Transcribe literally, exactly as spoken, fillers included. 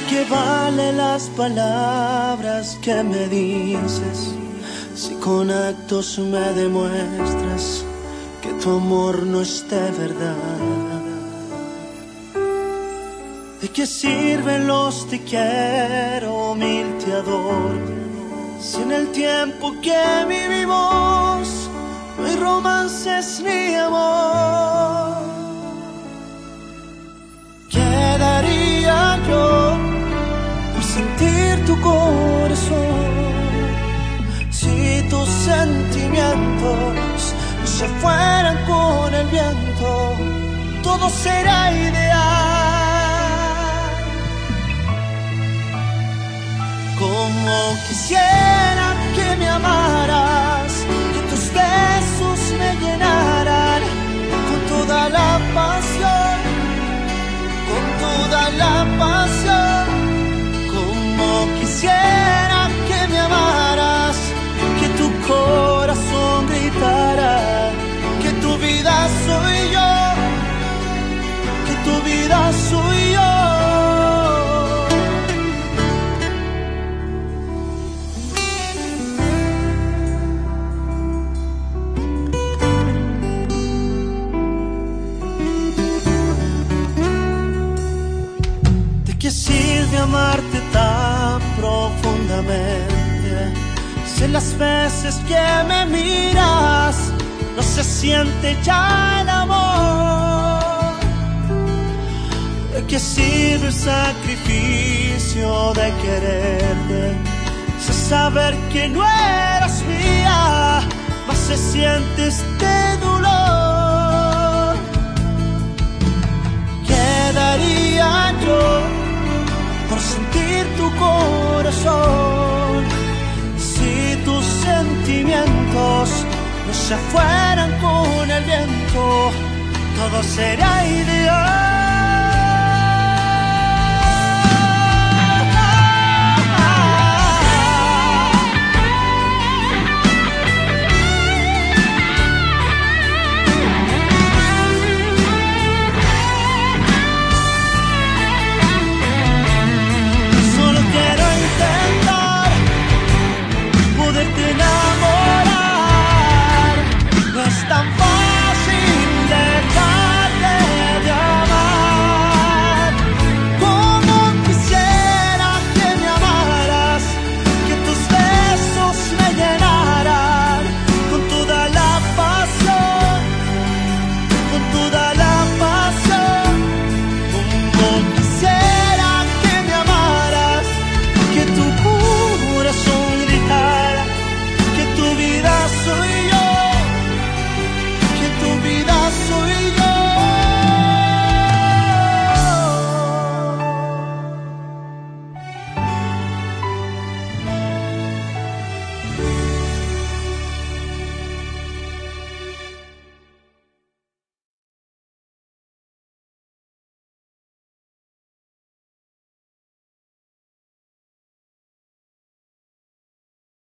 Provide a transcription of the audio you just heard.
¿Qué vale las palabras que me dices si con actos me demuestras que tu amor no es de verdad? ¿De qué sirven los te quiero, mil te adoro, si en el tiempo que vivimos no hay romances ni amor? ¿Qué daría yo por sentir tu corazón si tus sentimientos no se fueran con el viento? Todo será ideal. Como quisiera que me amaras, que tus besos me llenaran con toda la pasión, con toda la pasión. Como quisiera que me amaras, que tu corazón gritara que tu vida soy yo, que tu vida soy yo. ¿Qué sirve amarte tan profundamente si las veces que me miras no se siente ya el amor? ¿De qué sirve el sacrificio de quererte si saber que no eras mía, más se siente este dolor? ¿Qué daría yo por sentir tu corazón si tus sentimientos no se fueran con el viento? Todo será ideal.